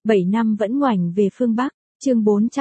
7 năm vẫn ngoảnh về phương Bắc, chương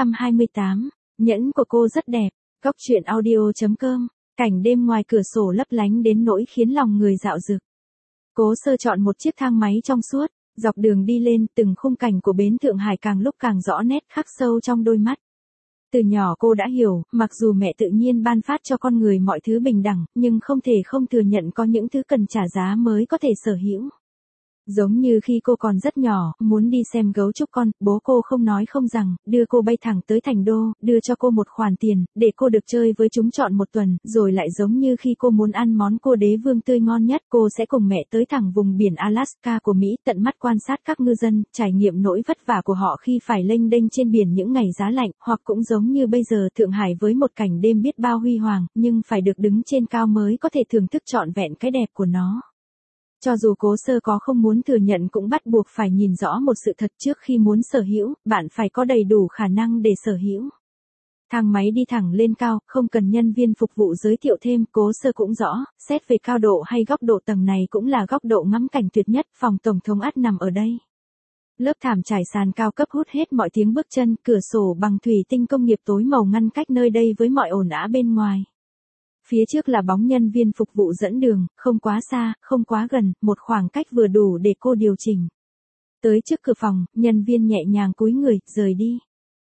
428, nhẫn của cô rất đẹp, Cóc truyện audio.com, cảnh đêm ngoài cửa sổ lấp lánh đến nỗi khiến lòng người dạo dực. Cố Sơ chọn một chiếc thang máy trong suốt, dọc đường đi lên từng khung cảnh của bến Thượng Hải càng lúc càng rõ nét khắc sâu trong đôi mắt. Từ nhỏ cô đã hiểu, mặc dù mẹ tự nhiên ban phát cho con người mọi thứ bình đẳng, nhưng không thể không thừa nhận có những thứ cần trả giá mới có thể sở hữu. Giống như khi cô còn rất nhỏ, muốn đi xem gấu trúc con, bố cô không nói không rằng, đưa cô bay thẳng tới thành đô, đưa cho cô một khoản tiền, để cô được chơi với chúng trọn một tuần, rồi lại giống như khi cô muốn ăn món cua đế vương tươi ngon nhất, cô sẽ cùng mẹ tới thẳng vùng biển Alaska của Mỹ, tận mắt quan sát các ngư dân, trải nghiệm nỗi vất vả của họ khi phải lênh đênh trên biển những ngày giá lạnh, hoặc cũng giống như bây giờ Thượng Hải với một cảnh đêm biết bao huy hoàng, nhưng phải được đứng trên cao mới có thể thưởng thức trọn vẹn cái đẹp của nó. Cho dù Cố Sơ có không muốn thừa nhận cũng bắt buộc phải nhìn rõ một sự thật trước khi muốn sở hữu, bạn phải có đầy đủ khả năng để sở hữu. Thang máy đi thẳng lên cao, không cần nhân viên phục vụ giới thiệu thêm, Cố Sơ cũng rõ, xét về cao độ hay góc độ tầng này cũng là góc độ ngắm cảnh tuyệt nhất, phòng tổng thống ắt nằm ở đây. Lớp thảm trải sàn cao cấp hút hết mọi tiếng bước chân, cửa sổ bằng thủy tinh công nghiệp tối màu ngăn cách nơi đây với mọi ồn ào bên ngoài. Phía trước là bóng nhân viên phục vụ dẫn đường, không quá xa, không quá gần, một khoảng cách vừa đủ để cô điều chỉnh. Tới trước cửa phòng, nhân viên nhẹ nhàng cúi người, rời đi.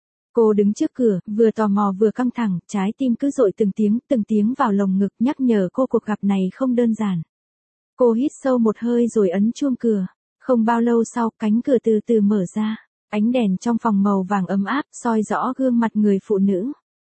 Cô đứng trước cửa, vừa tò mò vừa căng thẳng, trái tim cứ dội từng tiếng vào lồng ngực nhắc nhở cô cuộc gặp này không đơn giản. Cô hít sâu một hơi rồi ấn chuông cửa. Không bao lâu sau, cánh cửa từ từ mở ra. Ánh đèn trong phòng màu vàng ấm áp, soi rõ gương mặt người phụ nữ.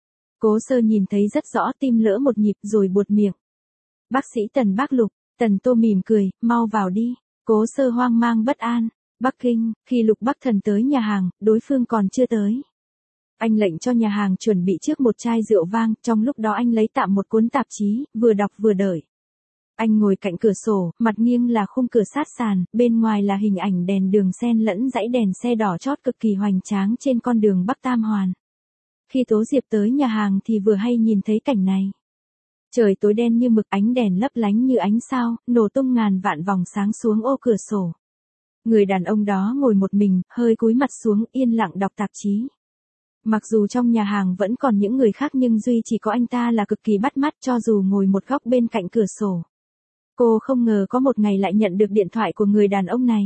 Cố Sơ nhìn thấy rất rõ, tim lỡ một nhịp rồi buột miệng. Bác sĩ Tần Bác Lục. Tần Tô mỉm cười, mau vào đi. Cố Sơ hoang mang bất an. Bắc Kinh, khi Lục Bắc Thần tới nhà hàng, đối phương còn chưa tới. Anh lệnh cho nhà hàng chuẩn bị trước một chai rượu vang, trong lúc đó anh lấy tạm một cuốn tạp chí, vừa đọc vừa đợi. Anh ngồi cạnh cửa sổ, mặt nghiêng là khung cửa sát sàn, bên ngoài là hình ảnh đèn đường xen lẫn dãy đèn xe đỏ chót cực kỳ hoành tráng trên con đường Bắc Tam Hoàn. Khi Tố Diệp tới nhà hàng thì vừa hay nhìn thấy cảnh này. Trời tối đen như mực, ánh đèn lấp lánh như ánh sao, nổ tung ngàn vạn vòng sáng xuống ô cửa sổ. Người đàn ông đó ngồi một mình, hơi cúi mặt xuống, yên lặng đọc tạp chí. Mặc dù trong nhà hàng vẫn còn những người khác nhưng duy chỉ có anh ta là cực kỳ bắt mắt cho dù ngồi một góc bên cạnh cửa sổ. Cô không ngờ có một ngày lại nhận được điện thoại của người đàn ông này.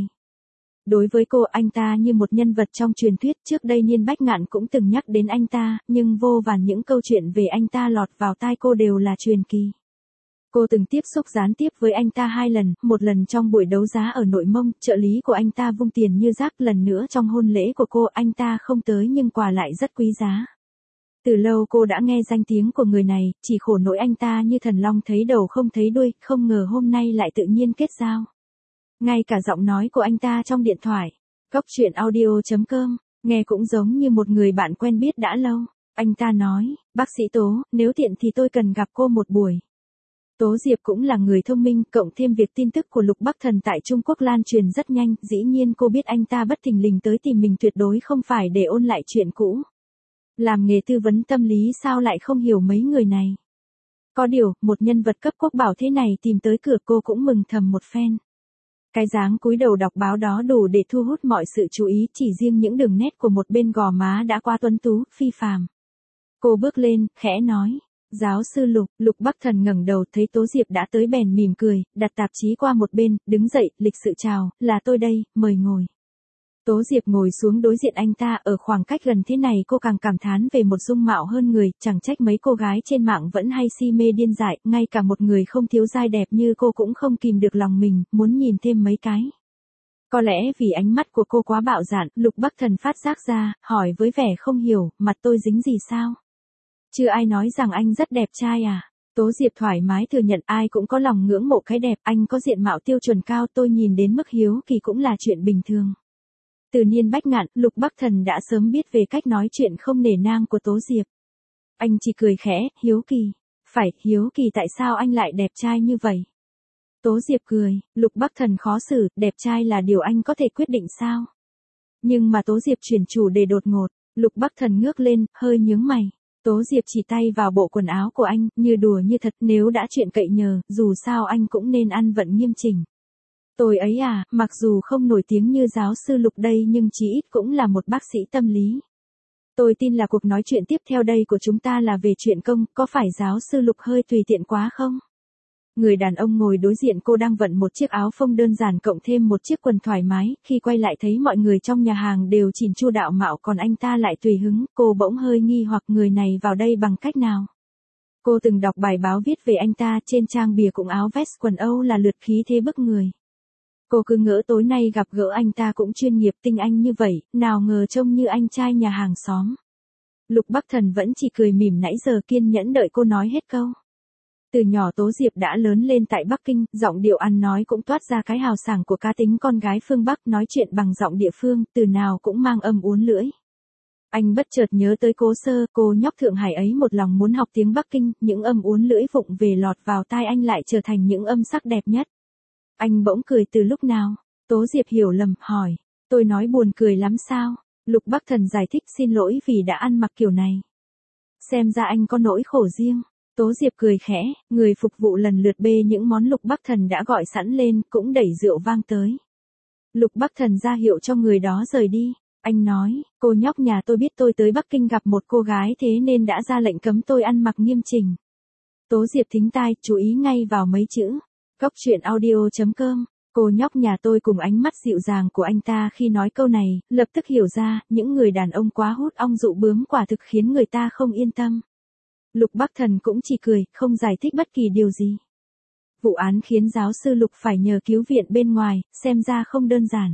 Đối với cô, anh ta như một nhân vật trong truyền thuyết, trước đây Niên Bách Ngạn cũng từng nhắc đến anh ta, nhưng vô vàn những câu chuyện về anh ta lọt vào tai cô đều là truyền kỳ. Cô từng tiếp xúc gián tiếp với anh ta 2 lần, một lần trong buổi đấu giá ở Nội Mông, trợ lý của anh ta vung tiền như rác, lần nữa trong hôn lễ của cô, anh ta không tới nhưng quà lại rất quý giá. Từ lâu cô đã nghe danh tiếng của người này, chỉ khổ nỗi anh ta như thần long thấy đầu không thấy đuôi, không ngờ hôm nay lại tự nhiên kết giao. Ngay cả giọng nói của anh ta trong điện thoại, Cóc truyện audio.com, nghe cũng giống như một người bạn quen biết đã lâu. Anh ta nói, bác sĩ Tố, nếu tiện thì tôi cần gặp cô một buổi. Tố Diệp cũng là người thông minh, cộng thêm việc tin tức của Lục Bắc Thần tại Trung Quốc lan truyền rất nhanh, dĩ nhiên cô biết anh ta bất thình lình tới tìm mình tuyệt đối không phải để ôn lại chuyện cũ. Làm nghề tư vấn tâm lý sao lại không hiểu mấy người này. Có điều, một nhân vật cấp quốc bảo thế này tìm tới cửa cô cũng mừng thầm một phen. Cái dáng cúi đầu đọc báo đó đủ để thu hút mọi sự chú ý, chỉ riêng những đường nét của một bên gò má đã quá tuấn tú, phi phàm. Cô bước lên, khẽ nói, giáo sư Lục. Lục Bắc Thần ngẩng đầu thấy Tố Diệp đã tới bèn mỉm cười, đặt tạp chí qua một bên, đứng dậy, lịch sự chào, là tôi đây, mời ngồi. Tố Diệp ngồi xuống đối diện anh ta, ở khoảng cách gần thế này cô càng cảm thán về một dung mạo hơn người, chẳng trách mấy cô gái trên mạng vẫn hay si mê điên dại, ngay cả một người không thiếu giai đẹp như cô cũng không kìm được lòng mình, muốn nhìn thêm mấy cái. Có lẽ vì ánh mắt của cô quá bạo dạn, Lục Bắc Thần phát giác ra, hỏi với vẻ không hiểu, mặt tôi dính gì sao? Chưa ai nói rằng anh rất đẹp trai à? Tố Diệp thoải mái thừa nhận, ai cũng có lòng ngưỡng mộ cái đẹp, anh có diện mạo tiêu chuẩn cao, tôi nhìn đến mức hiếu kỳ cũng là chuyện bình thường. Từ Niên Bách Ngạn, Lục Bắc Thần đã sớm biết về cách nói chuyện không nể nang của Tố Diệp. Anh chỉ cười khẽ, hiếu kỳ. Phải, hiếu kỳ tại sao anh lại đẹp trai như vậy? Tố Diệp cười, Lục Bắc Thần khó xử, đẹp trai là điều anh có thể quyết định sao? Nhưng mà Tố Diệp chuyển chủ đề đột ngột, Lục Bắc Thần ngước lên, hơi nhướng mày. Tố Diệp chỉ tay vào bộ quần áo của anh, như đùa như thật, nếu đã chuyện cậy nhờ, dù sao anh cũng nên ăn vận nghiêm chỉnh. Tôi ấy à, mặc dù không nổi tiếng như giáo sư Lục đây nhưng chí ít cũng là một bác sĩ tâm lý. Tôi tin là cuộc nói chuyện tiếp theo đây của chúng ta là về chuyện công, có phải giáo sư Lục hơi tùy tiện quá không? Người đàn ông ngồi đối diện cô đang vận một chiếc áo phông đơn giản cộng thêm một chiếc quần thoải mái, khi quay lại thấy mọi người trong nhà hàng đều chỉn chu đạo mạo còn anh ta lại tùy hứng, cô bỗng hơi nghi hoặc người này vào đây bằng cách nào. Cô từng đọc bài báo viết về anh ta, trên trang bìa cũng áo vest quần Âu là lượt khí thế bức người. Cô cứ ngỡ tối nay gặp gỡ anh ta cũng chuyên nghiệp tinh anh như vậy, nào ngờ trông như anh trai nhà hàng xóm. Lục Bắc Thần vẫn chỉ cười mỉm nãy giờ kiên nhẫn đợi cô nói hết câu. Từ nhỏ Tố Diệp đã lớn lên tại Bắc Kinh, giọng điệu ăn nói cũng toát ra cái hào sảng của cá tính con gái phương Bắc, nói chuyện bằng giọng địa phương, từ nào cũng mang âm uốn lưỡi. Anh bất chợt nhớ tới Cố Sơ, cô nhóc Thượng Hải ấy một lòng muốn học tiếng Bắc Kinh, những âm uốn lưỡi vụng về lọt vào tai anh lại trở thành những âm sắc đẹp nhất. Anh bỗng cười từ lúc nào? Tố Diệp hiểu lầm, hỏi. Tôi nói buồn cười lắm sao? Lục Bắc Thần giải thích, xin lỗi vì đã ăn mặc kiểu này. Xem ra anh có nỗi khổ riêng. Tố Diệp cười khẽ, người phục vụ lần lượt bê những món Lục Bắc Thần đã gọi sẵn lên, cũng đẩy rượu vang tới. Lục Bắc Thần ra hiệu cho người đó rời đi. Anh nói, cô nhóc nhà tôi biết tôi tới Bắc Kinh gặp một cô gái thế nên đã ra lệnh cấm tôi ăn mặc nghiêm chỉnh. Tố Diệp thính tai, chú ý ngay vào mấy chữ. Cóc truyện audio.com. Cô nhóc nhà tôi cùng ánh mắt dịu dàng của anh ta khi nói câu này, lập tức hiểu ra, những người đàn ông quá hút ong dụ bướm quả thực khiến người ta không yên tâm. Lục Bắc Thần cũng chỉ cười, không giải thích bất kỳ điều gì. Vụ án khiến giáo sư Lục phải nhờ cứu viện bên ngoài, xem ra không đơn giản.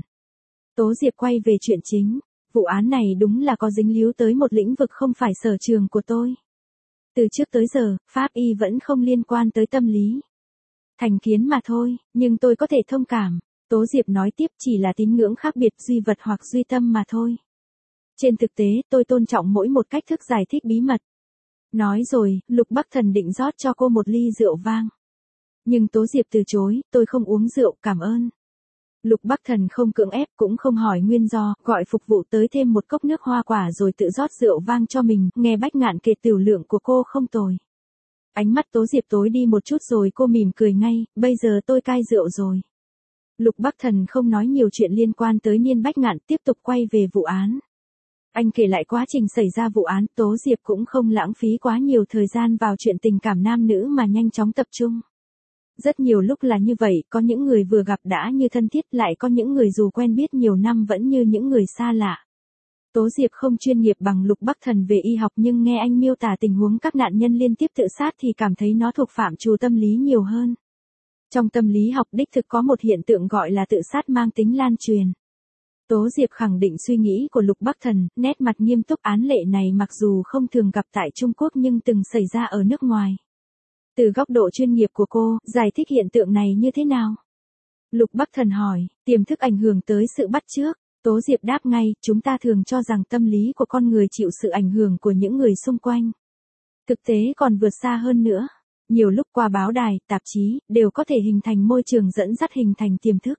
Tố Diệp quay về chuyện chính. Vụ án này đúng là có dính líu tới một lĩnh vực không phải sở trường của tôi. Từ trước tới giờ, pháp y vẫn không liên quan tới tâm lý. Thành kiến mà thôi, nhưng tôi có thể thông cảm. Tố Diệp nói tiếp, chỉ là tín ngưỡng khác biệt duy vật hoặc duy tâm mà thôi. Trên thực tế, tôi tôn trọng mỗi một cách thức giải thích bí mật. Nói rồi, Lục Bắc Thần định rót cho cô một ly rượu vang. Nhưng Tố Diệp từ chối, tôi không uống rượu, cảm ơn. Lục Bắc Thần không cưỡng ép, cũng không hỏi nguyên do, gọi phục vụ tới thêm một cốc nước hoa quả rồi tự rót rượu vang cho mình, nghe Bách Ngạn kể tiểu lượng của cô không tồi. Ánh mắt Tố Diệp tối đi một chút rồi cô mỉm cười ngay, bây giờ tôi cai rượu rồi. Lục Bắc Thần không nói nhiều chuyện liên quan tới Niên Bách Ngạn, tiếp tục quay về vụ án. Anh kể lại quá trình xảy ra vụ án, Tố Diệp cũng không lãng phí quá nhiều thời gian vào chuyện tình cảm nam nữ mà nhanh chóng tập trung. Rất nhiều lúc là như vậy, có những người vừa gặp đã như thân thiết, lại có những người dù quen biết nhiều năm vẫn như những người xa lạ. Tố Diệp không chuyên nghiệp bằng Lục Bắc Thần về y học nhưng nghe anh miêu tả tình huống các nạn nhân liên tiếp tự sát thì cảm thấy nó thuộc phạm trù tâm lý nhiều hơn. Trong tâm lý học đích thực có một hiện tượng gọi là tự sát mang tính lan truyền. Tố Diệp khẳng định suy nghĩ của Lục Bắc Thần, nét mặt nghiêm túc, án lệ này mặc dù không thường gặp tại Trung Quốc nhưng từng xảy ra ở nước ngoài. Từ góc độ chuyên nghiệp của cô, giải thích hiện tượng này như thế nào? Lục Bắc Thần hỏi, tiềm thức ảnh hưởng tới sự bắt chước. Tố Diệp đáp ngay, chúng ta thường cho rằng tâm lý của con người chịu sự ảnh hưởng của những người xung quanh. Thực tế còn vượt xa hơn nữa. Nhiều lúc qua báo đài, tạp chí, đều có thể hình thành môi trường dẫn dắt hình thành tiềm thức.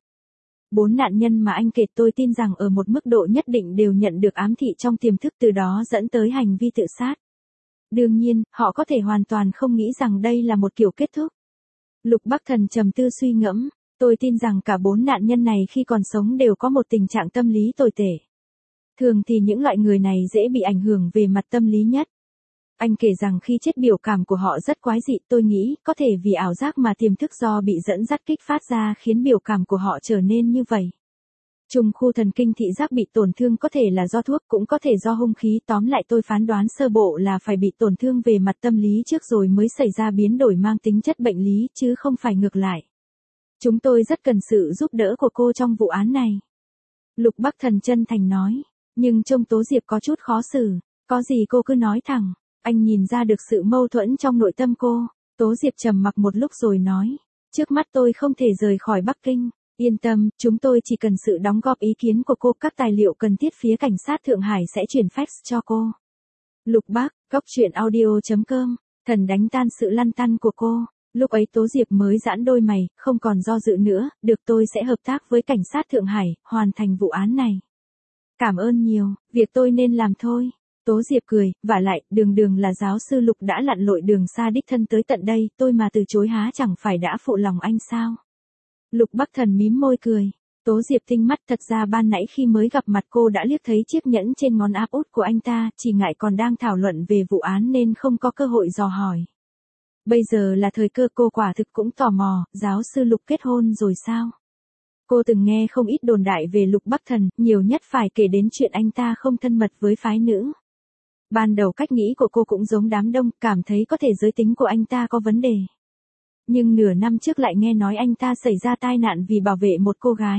4 nạn nhân mà anh kể tôi tin rằng ở một mức độ nhất định đều nhận được ám thị trong tiềm thức, từ đó dẫn tới hành vi tự sát. Đương nhiên, họ có thể hoàn toàn không nghĩ rằng đây là một kiểu kết thúc. Lục Bắc Thần trầm tư suy ngẫm, tôi tin rằng cả 4 nạn nhân này khi còn sống đều có một tình trạng tâm lý tồi tệ. Thường thì những loại người này dễ bị ảnh hưởng về mặt tâm lý nhất. Anh kể rằng khi chết biểu cảm của họ rất quái dị, tôi nghĩ có thể vì ảo giác mà tiềm thức do bị dẫn dắt kích phát ra khiến biểu cảm của họ trở nên như vậy. Trùng khu thần kinh thị giác bị tổn thương có thể là do thuốc, cũng có thể do hung khí, tóm lại tôi phán đoán sơ bộ là phải bị tổn thương về mặt tâm lý trước rồi mới xảy ra biến đổi mang tính chất bệnh lý, chứ không phải ngược lại. Chúng tôi rất cần sự giúp đỡ của cô trong vụ án này. Lục Bắc Thần chân thành nói, nhưng trông Tố Diệp có chút khó xử, có gì cô cứ nói thẳng. Anh nhìn ra được sự mâu thuẫn trong nội tâm cô. Tố Diệp trầm mặc một lúc rồi nói, trước mắt tôi không thể rời khỏi Bắc Kinh. Yên tâm, chúng tôi chỉ cần sự đóng góp ý kiến của cô, các tài liệu cần thiết phía cảnh sát Thượng Hải sẽ chuyển fax cho cô. Lục Bác, cóc truyện audio.com, thần đánh tan sự lăn tăn của cô. Lúc ấy Tố Diệp mới giãn đôi mày, không còn do dự nữa, được, tôi sẽ hợp tác với cảnh sát Thượng Hải, hoàn thành vụ án này. Cảm ơn nhiều, việc tôi nên làm thôi. Tố Diệp cười, vả lại, đường là giáo sư Lục đã lặn lội đường xa đích thân tới tận đây, tôi mà từ chối há chẳng phải đã phụ lòng anh sao? Lục Bắc Thần mím môi cười. Tố Diệp tinh mắt, thật ra ban nãy khi mới gặp mặt cô đã liếc thấy chiếc nhẫn trên ngón áp út của anh ta, chỉ ngại còn đang thảo luận về vụ án nên không có cơ hội dò hỏi. Bây giờ là thời cơ, cô quả thực cũng tò mò, giáo sư Lục kết hôn rồi sao? Cô từng nghe không ít đồn đại về Lục Bắc Thần, nhiều nhất phải kể đến chuyện anh ta không thân mật với phái nữ. Ban đầu cách nghĩ của cô cũng giống đám đông, cảm thấy có thể giới tính của anh ta có vấn đề. Nhưng nửa năm trước lại nghe nói anh ta xảy ra tai nạn vì bảo vệ một cô gái.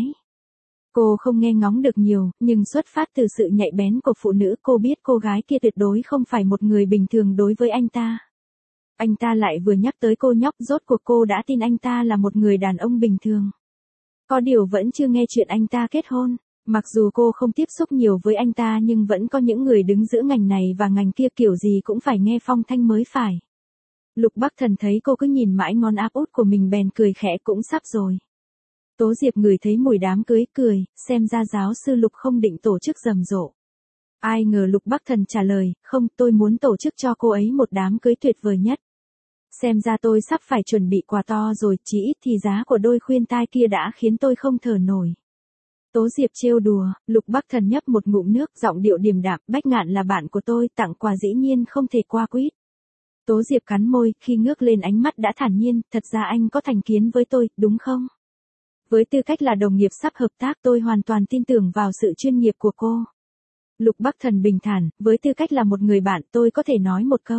Cô không nghe ngóng được nhiều, nhưng xuất phát từ sự nhạy bén của phụ nữ, cô biết cô gái kia tuyệt đối không phải một người bình thường đối với anh ta. Anh ta lại vừa nhắc tới cô nhóc, rốt cuộc cô đã tin anh ta là một người đàn ông bình thường. Có điều vẫn chưa nghe chuyện anh ta kết hôn. Mặc dù cô không tiếp xúc nhiều với anh ta nhưng vẫn có những người đứng giữa ngành này và ngành kia, kiểu gì cũng phải nghe phong thanh mới phải. Lục Bắc Thần thấy cô cứ nhìn mãi ngón áp út của mình bèn cười khẽ, cũng sắp rồi. Tố Diệp ngửi thấy mùi đám cưới, cười, xem ra giáo sư Lục không định tổ chức rầm rộ. Ai ngờ Lục Bắc Thần trả lời, không, tôi muốn tổ chức cho cô ấy một đám cưới tuyệt vời nhất. Xem ra tôi sắp phải chuẩn bị quà to rồi, chí ít thì giá của đôi khuyên tai kia đã khiến tôi không thở nổi. Tố Diệp trêu đùa. Lục Bắc Thần nhấp một ngụm nước, giọng điệu điềm đạm, Bách Ngạn là bạn của tôi, tặng quà dĩ nhiên không thể qua quýt. Tố Diệp cắn môi, khi ngước lên ánh mắt đã thản nhiên, thật ra anh có thành kiến với tôi, đúng không? Với tư cách là đồng nghiệp sắp hợp tác, tôi hoàn toàn tin tưởng vào sự chuyên nghiệp của cô. Lục Bắc Thần bình thản, với tư cách là một người bạn, tôi có thể nói một câu.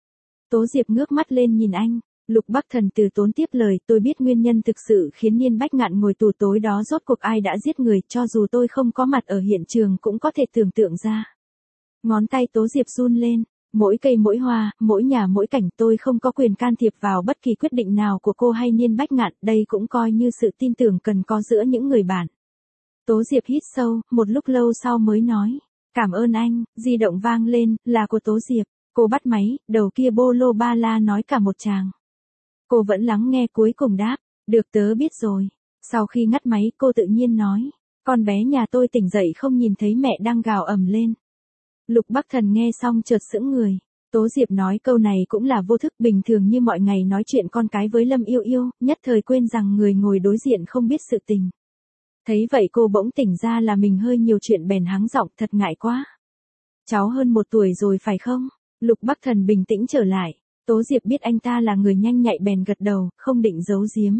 Tố Diệp ngước mắt lên nhìn anh. Lục Bắc Thần từ tốn tiếp lời, tôi biết nguyên nhân thực sự khiến Nhiên Bách Ngạn ngồi tù tối đó rốt cuộc ai đã giết người, cho dù tôi không có mặt ở hiện trường cũng có thể tưởng tượng ra. Ngón tay Tố Diệp run lên, mỗi cây mỗi hoa, mỗi nhà mỗi cảnh, tôi không có quyền can thiệp vào bất kỳ quyết định nào của cô hay Nhiên Bách Ngạn, đây cũng coi như sự tin tưởng cần có giữa những người bạn. Tố Diệp hít sâu, một lúc lâu sau mới nói, cảm ơn anh. Di động vang lên, là của Tố Diệp. Cô bắt máy, đầu kia bô lô ba la nói cả một tràng. Cô vẫn lắng nghe, cuối cùng đáp, được, tớ biết rồi. Sau khi ngắt máy, cô tự nhiên nói, con bé nhà tôi tỉnh dậy không nhìn thấy mẹ đang gào ầm lên. Lục Bắc Thần nghe xong chợt sững người. Tố Diệp nói câu này cũng là vô thức, bình thường như mọi ngày nói chuyện con cái với Lâm Yêu Yêu, nhất thời quên rằng người ngồi đối diện không biết sự tình. Thấy vậy cô bỗng tỉnh ra là mình hơi nhiều chuyện bèn hắng giọng, thật ngại quá. Cháu hơn 1 tuổi rồi phải không? Lục Bắc Thần bình tĩnh trở lại. Tố Diệp biết anh ta là người nhanh nhạy bèn gật đầu, không định giấu giếm.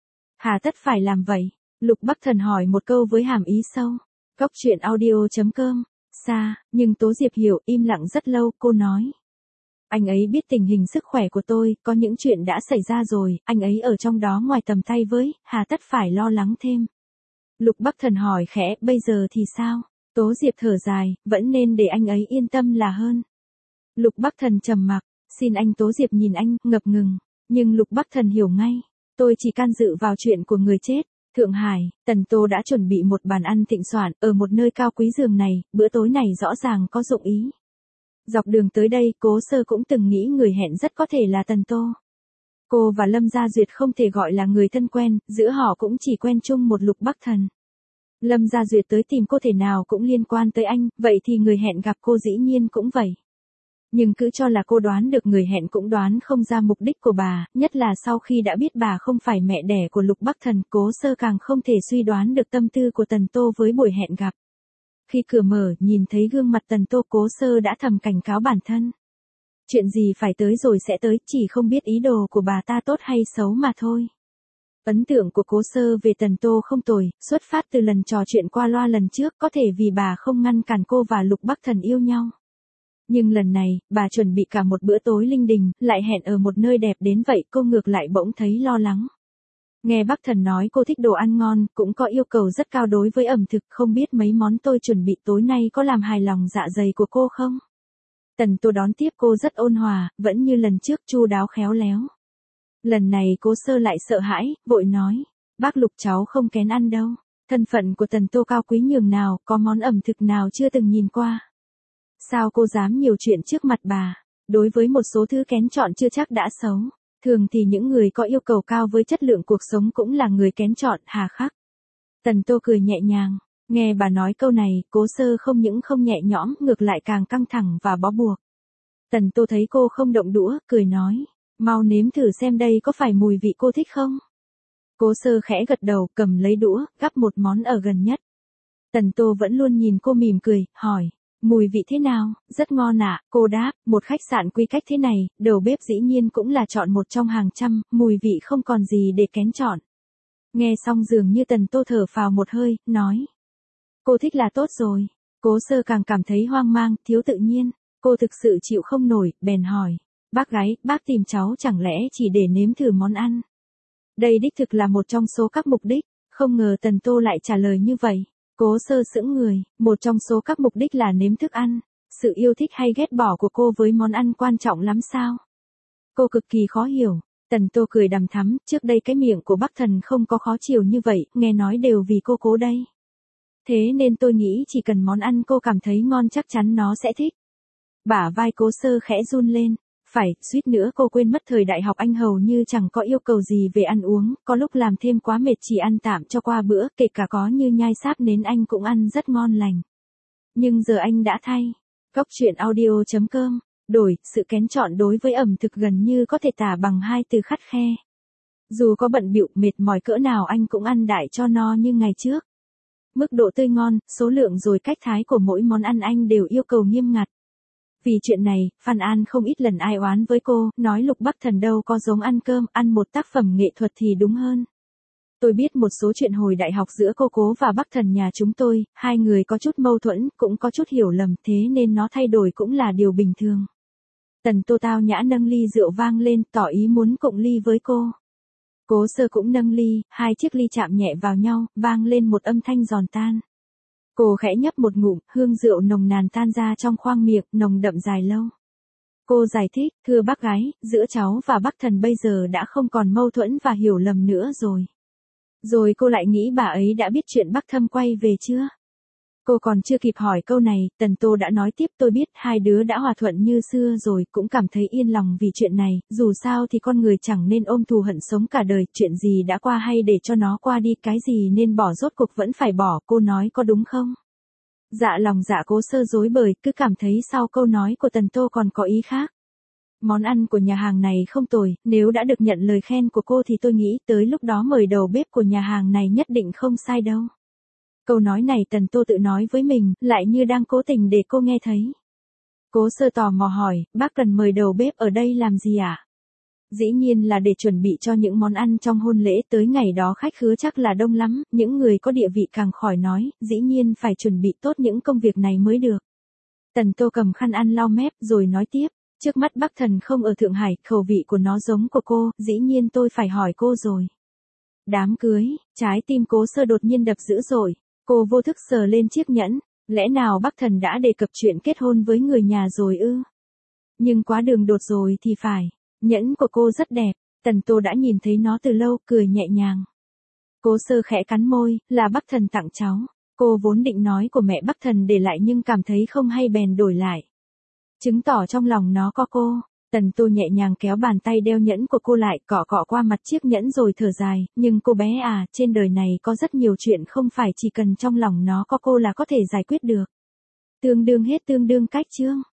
Hà tất phải làm vậy? Lục Bắc Thần hỏi một câu với hàm ý sâu. Góc truyện audio.com. Xa, nhưng Tố Diệp hiểu, im lặng rất lâu, cô nói. Anh ấy biết tình hình sức khỏe của tôi, có những chuyện đã xảy ra rồi, anh ấy ở trong đó ngoài tầm tay với, hà tất phải lo lắng thêm. Lục Bắc Thần hỏi khẽ, bây giờ thì sao? Tố Diệp thở dài, vẫn nên để anh ấy yên tâm là hơn. Lục Bắc Thần trầm mặc, xin anh. Tố Diệp nhìn anh, ngập ngừng, nhưng Lục Bắc Thần hiểu ngay, tôi chỉ can dự vào chuyện của người chết. Thượng Hải, Tần Tô đã chuẩn bị một bàn ăn thịnh soạn ở một nơi cao quý giường này, bữa tối này rõ ràng có dụng ý. Dọc đường tới đây, Cố Sơ cũng từng nghĩ người hẹn rất có thể là Tần Tô. Cô và Lâm Gia Duyệt không thể gọi là người thân quen, giữa họ cũng chỉ quen chung một Lục Bắc Thần. Lâm Gia Duyệt tới tìm cô thể nào cũng liên quan tới anh, vậy thì người hẹn gặp cô dĩ nhiên cũng vậy. Nhưng cứ cho là cô đoán được, người hẹn cũng đoán không ra mục đích của bà, nhất là sau khi đã biết bà không phải mẹ đẻ của Lục Bắc Thần, Cố Sơ càng không thể suy đoán được tâm tư của Tần Tô với buổi hẹn gặp. Khi cửa mở, nhìn thấy gương mặt Tần Tô, Cố Sơ đã thầm cảnh cáo bản thân. Chuyện gì phải tới rồi sẽ tới, chỉ không biết ý đồ của bà ta tốt hay xấu mà thôi. Ấn tượng của Cố Sơ về Tần Tô không tồi, xuất phát từ lần trò chuyện qua loa lần trước, có thể vì bà không ngăn cản cô và Lục Bắc Thần yêu nhau. Nhưng lần này, bà chuẩn bị cả một bữa tối linh đình, lại hẹn ở một nơi đẹp đến vậy, cô ngược lại bỗng thấy lo lắng. Nghe Bắc Thần nói cô thích đồ ăn ngon, cũng có yêu cầu rất cao đối với ẩm thực, không biết mấy món tôi chuẩn bị tối nay có làm hài lòng dạ dày của cô không? Tần Tô đón tiếp cô rất ôn hòa, vẫn như lần trước chu đáo khéo léo. Lần này Cố Sơ lại sợ hãi, vội nói, bác Lục cháu không kén ăn đâu. Thân phận của Tần Tô cao quý nhường nào, có món ẩm thực nào chưa từng nhìn qua. Sao cô dám nhiều chuyện trước mặt bà? Đối với một số thứ kén chọn chưa chắc đã xấu. Thường thì những người có yêu cầu cao với chất lượng cuộc sống cũng là người kén chọn, hà khắc. Tần Tô cười nhẹ nhàng. Nghe bà nói câu này, Cố Sơ không những không nhẹ nhõm, ngược lại càng căng thẳng và bó buộc. Tần Tô thấy cô không động đũa, cười nói, mau nếm thử xem đây có phải mùi vị cô thích không? Cố Sơ khẽ gật đầu, cầm lấy đũa, gắp một món ở gần nhất. Tần Tô vẫn luôn nhìn cô mỉm cười, hỏi, mùi vị thế nào? Rất ngon ạ, cô đáp, một khách sạn quy cách thế này, đầu bếp dĩ nhiên cũng là chọn một trong hàng trăm, mùi vị không còn gì để kén chọn. Nghe xong dường như Tần Tô thở phào một hơi, nói, cô thích là tốt rồi. Cố Sơ càng cảm thấy hoang mang, thiếu tự nhiên, cô thực sự chịu không nổi, bèn hỏi, bác gái, bác tìm cháu chẳng lẽ chỉ để nếm thử món ăn? Đây đích thực là một trong số các mục đích, không ngờ Tần Tô lại trả lời như vậy. Cố Sơ sững người, một trong số các mục đích là nếm thức ăn, sự yêu thích hay ghét bỏ của cô với món ăn quan trọng lắm sao? Cô cực kỳ khó hiểu. Tần Tô cười đằm thắm, trước đây cái miệng của Bắc Thần không có khó chịu như vậy, nghe nói đều vì cô cố đây. Thế nên tôi nghĩ chỉ cần món ăn cô cảm thấy ngon chắc chắn nó sẽ thích. Bả vai Cố Sơ khẽ run lên. Phải, suýt nữa cô quên mất thời đại học anh hầu như chẳng có yêu cầu gì về ăn uống, có lúc làm thêm quá mệt chỉ ăn tạm cho qua bữa, kể cả có như nhai sáp nến anh cũng ăn rất ngon lành. Nhưng giờ anh đã thay. Góc truyện audio.com, đổi, sự kén chọn đối với ẩm thực gần như có thể tả bằng hai từ khắt khe. Dù có bận bịu mệt mỏi cỡ nào anh cũng ăn đại cho no như ngày trước. Mức độ tươi ngon, số lượng rồi cách thái của mỗi món ăn anh đều yêu cầu nghiêm ngặt. Vì chuyện này, Phan An không ít lần ai oán với cô, nói Lục Bắc Thần đâu có giống ăn cơm, ăn một tác phẩm nghệ thuật thì đúng hơn. Tôi biết một số chuyện hồi đại học giữa cô Cố và Bắc Thần nhà chúng tôi, hai người có chút mâu thuẫn, cũng có chút hiểu lầm, thế nên nó thay đổi cũng là điều bình thường. Tần Tô tao nhã nâng ly rượu vang lên, tỏ ý muốn cộng ly với cô. Cố Sơ cũng nâng ly, hai chiếc ly chạm nhẹ vào nhau, vang lên một âm thanh giòn tan. Cô khẽ nhấp một ngụm, hương rượu nồng nàn tan ra trong khoang miệng, nồng đậm dài lâu. Cô giải thích, thưa bác gái, giữa cháu và Bắc Thần bây giờ đã không còn mâu thuẫn và hiểu lầm nữa rồi. Rồi cô lại nghĩ bà ấy đã biết chuyện Bắc Thâm quay về chưa? Cô còn chưa kịp hỏi câu này, Tần Tô đã nói tiếp, tôi biết hai đứa đã hòa thuận như xưa rồi, cũng cảm thấy yên lòng vì chuyện này, dù sao thì con người chẳng nên ôm thù hận sống cả đời, chuyện gì đã qua hay để cho nó qua đi, cái gì nên bỏ rốt cuộc vẫn phải bỏ, cô nói có đúng không? Dạ lòng dạ Cố Sơ dối bời, cứ cảm thấy sau câu nói của Tần Tô còn có ý khác. Món ăn của nhà hàng này không tồi, nếu đã được nhận lời khen của cô thì tôi nghĩ tới lúc đó mời đầu bếp của nhà hàng này nhất định không sai đâu. Câu nói này Tần Tô tự nói với mình, lại như đang cố tình để cô nghe thấy. Cố Sơ tò mò hỏi, bác cần mời đầu bếp ở đây làm gì ạ? Dĩ nhiên là để chuẩn bị cho những món ăn trong hôn lễ, tới ngày đó khách khứa chắc là đông lắm, những người có địa vị càng khỏi nói, dĩ nhiên phải chuẩn bị tốt những công việc này mới được. Tần Tô cầm khăn ăn lau mép rồi nói tiếp, trước mắt Bắc Thần không ở Thượng Hải, khẩu vị của nó giống của cô, dĩ nhiên tôi phải hỏi cô rồi. Đám cưới, trái tim Cố Sơ đột nhiên đập dữ dội, cô vô thức sờ lên chiếc nhẫn, lẽ nào Bắc Thần đã đề cập chuyện kết hôn với người nhà rồi ư? Nhưng quá đường đột rồi thì phải. Nhẫn của cô rất đẹp, Tần Tô đã nhìn thấy nó từ lâu, cười nhẹ nhàng. Cố Sơ khẽ cắn môi, là Bắc Thần tặng cháu. Cô vốn định nói của mẹ Bắc Thần để lại nhưng cảm thấy không hay bèn đổi lại. Chứng tỏ trong lòng nó có cô. Tần Tô nhẹ nhàng kéo bàn tay đeo nhẫn của cô lại, cọ cọ qua mặt chiếc nhẫn rồi thở dài, nhưng cô bé à, trên đời này có rất nhiều chuyện không phải chỉ cần trong lòng nó có cô là có thể giải quyết được. Tương đương hết tương đương cách chương.